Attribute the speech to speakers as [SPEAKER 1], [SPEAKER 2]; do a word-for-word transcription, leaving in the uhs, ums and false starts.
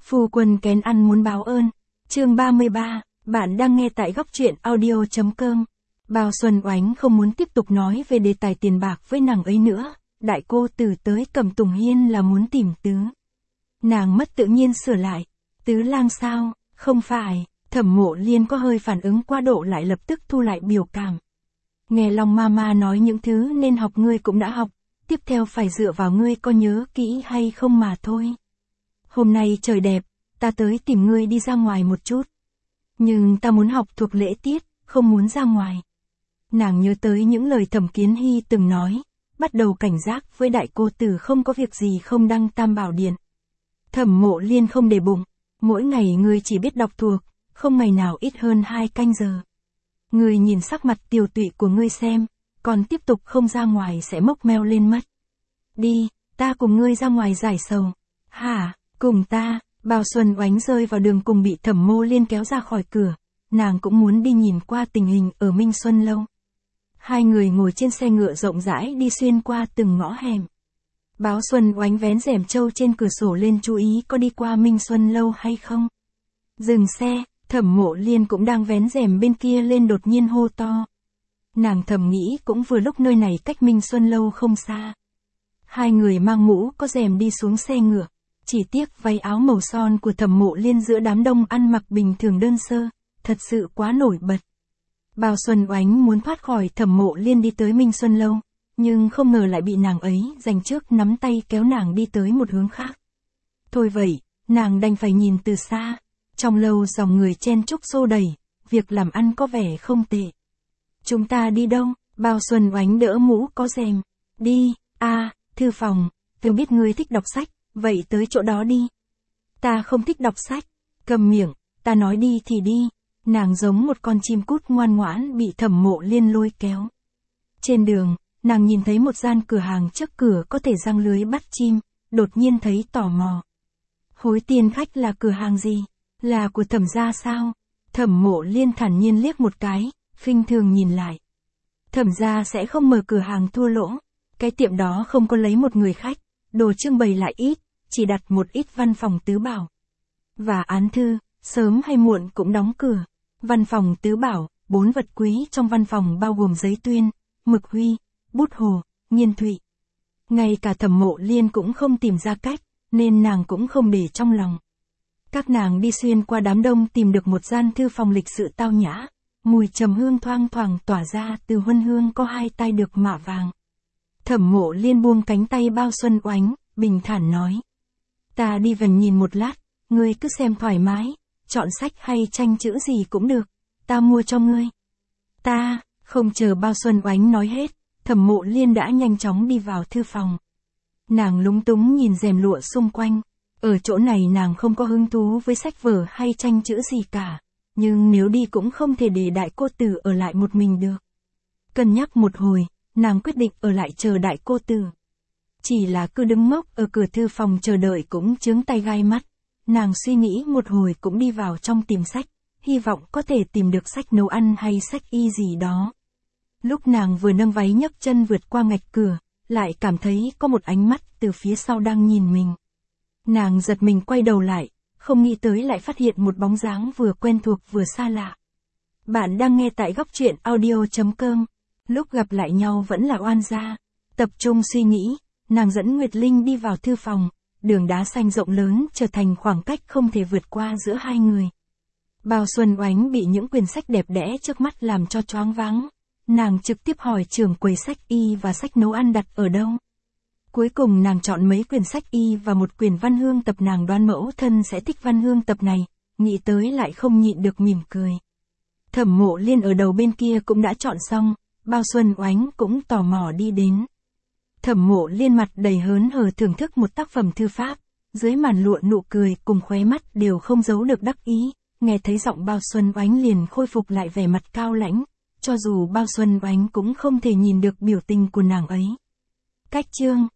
[SPEAKER 1] Phu quân kén ăn muốn báo ơn. Chương ba mươi ba, bạn đang nghe tại góc truyện audio chấm com. Bao Xuân Oánh không muốn tiếp tục nói về đề tài tiền bạc với nàng ấy nữa, đại cô Từ tới Cẩm Tùng Hiên là muốn tìm Tứ. Nàng mất tự nhiên sửa lại, Tứ lang sao, không phải, Thẩm Mộ Liên có hơi phản ứng quá độ lại lập tức thu lại biểu cảm. Nghe Long Mama nói những thứ nên học ngươi cũng đã học, tiếp theo phải dựa vào ngươi có nhớ kỹ hay không mà thôi. Hôm nay trời đẹp, ta tới tìm ngươi đi ra ngoài một chút. Nhưng ta muốn học thuộc lễ tiết, không muốn ra ngoài. Nàng nhớ tới những lời Thẩm Kiến Hy từng nói, bắt đầu cảnh giác với đại cô Tử không có việc gì không đăng Tam Bảo Điện. Thẩm Mộ Liên không để bụng, mỗi ngày ngươi chỉ biết đọc thuộc, không ngày nào ít hơn hai canh giờ. Ngươi nhìn sắc mặt tiều tụy của ngươi xem, còn tiếp tục không ra ngoài sẽ mốc meo lên mất. Đi, ta cùng ngươi ra ngoài giải sầu. Hả, cùng ta? Bao Xuân Oánh rơi vào đường cùng bị Thẩm Mộ Liên kéo ra khỏi cửa, nàng cũng muốn đi nhìn qua tình hình ở Minh Xuân Lâu. Hai người ngồi trên xe ngựa rộng rãi đi xuyên qua từng ngõ hẻm. Báo Xuân Oánh vén rèm trâu trên cửa sổ lên chú ý có đi qua Minh Xuân Lâu hay không. Dừng xe, Thẩm Mộ Liên cũng đang vén rèm bên kia lên đột nhiên hô to. Nàng thầm nghĩ cũng vừa lúc nơi này cách Minh Xuân Lâu không xa. Hai người mang mũ có rèm đi xuống xe ngựa. Chỉ tiếc váy áo màu son của Thẩm Mộ Liên giữa đám đông ăn mặc bình thường đơn sơ, thật sự quá nổi bật. Bao Xuân Oánh muốn thoát khỏi Thẩm Mộ Liên đi tới Minh Xuân Lâu, nhưng không ngờ lại bị nàng ấy giành trước nắm tay kéo nàng đi tới một hướng khác. Thôi vậy, nàng đành phải nhìn từ xa, trong lâu dòng người chen chúc xô đẩy, việc làm ăn có vẻ không tệ. Chúng ta đi đâu? Bao Xuân Oánh đỡ mũ có rèm. Đi, a à, thư phòng, tôi biết ngươi thích đọc sách, vậy tới chỗ đó đi. Ta không thích đọc sách, cầm miệng, ta nói đi thì đi. Nàng giống một con chim cút ngoan ngoãn bị Thẩm Mộ Liên lôi kéo. Trên đường, nàng nhìn thấy một gian cửa hàng trước cửa có thể giăng lưới bắt chim, đột nhiên thấy tò mò. Hối Tiên Khách là cửa hàng gì? Là của Thẩm gia sao? Thẩm Mộ Liên thản nhiên liếc một cái, khinh thường nhìn lại. Thẩm gia sẽ không mở cửa hàng thua lỗ, cái tiệm đó không có lấy một người khách, đồ trưng bày lại ít, chỉ đặt một ít văn phòng tứ bảo. Và án thư, sớm hay muộn cũng đóng cửa. Văn phòng tứ bảo, bốn vật quý trong văn phòng bao gồm giấy tuyên, mực huy, bút hồ, nghiên thụy. Ngay cả Thẩm Mộ Liên cũng không tìm ra cách, nên nàng cũng không để trong lòng. Các nàng đi xuyên qua đám đông tìm được một gian thư phòng lịch sự tao nhã, mùi trầm hương thoang thoảng tỏa ra từ huân hương có hai tay được mạ vàng. Thẩm Mộ Liên buông cánh tay Bao Xuân Oánh, bình thản nói. Ta đi vần nhìn một lát, ngươi cứ xem thoải mái, chọn sách hay tranh chữ gì cũng được, ta mua cho ngươi. Ta, không chờ Bao Xuân Oánh nói hết, Thẩm Mộ Liên đã nhanh chóng đi vào thư phòng. Nàng lúng túng nhìn rèm lụa xung quanh, ở chỗ này nàng không có hứng thú với sách vở hay tranh chữ gì cả, nhưng nếu đi cũng không thể để đại cô Tử ở lại một mình được. Cân nhắc một hồi, nàng quyết định ở lại chờ đại cô Tử. Chỉ là cứ đứng ngốc ở cửa thư phòng chờ đợi cũng chướng tay gai mắt. Nàng suy nghĩ một hồi cũng đi vào trong tìm sách, hy vọng có thể tìm được sách nấu ăn hay sách y gì đó. Lúc nàng vừa nâng váy nhấc chân vượt qua ngạch cửa, lại cảm thấy có một ánh mắt từ phía sau đang nhìn mình. Nàng giật mình quay đầu lại, không nghĩ tới lại phát hiện một bóng dáng vừa quen thuộc vừa xa lạ. Bạn đang nghe tại góc truyện audio chấm com. Lúc gặp lại nhau vẫn là oan gia. Tập trung suy nghĩ, nàng dẫn Nguyệt Linh đi vào thư phòng. Đường đá xanh rộng lớn trở thành khoảng cách không thể vượt qua giữa hai người. Bao Xuân Oánh bị những quyển sách đẹp đẽ trước mắt làm cho choáng váng. Nàng trực tiếp hỏi trưởng quầy sách y và sách nấu ăn đặt ở đâu. Cuối cùng nàng chọn mấy quyển sách y và một quyển văn hương tập, nàng đoán mẫu thân sẽ thích văn hương tập này, nghĩ tới lại không nhịn được mỉm cười. Thẩm Mộ Liên ở đầu bên kia cũng đã chọn xong, Bao Xuân Oánh cũng tò mò đi đến. Thẩm Mộ Liên mặt đầy hớn hở thưởng thức một tác phẩm thư pháp, dưới màn lụa nụ cười cùng khóe mắt đều không giấu được đắc ý, nghe thấy giọng Bao Xuân Oánh liền khôi phục lại vẻ mặt cao lãnh, cho dù Bao Xuân Oánh cũng không thể nhìn được biểu tình của nàng ấy. Cách chương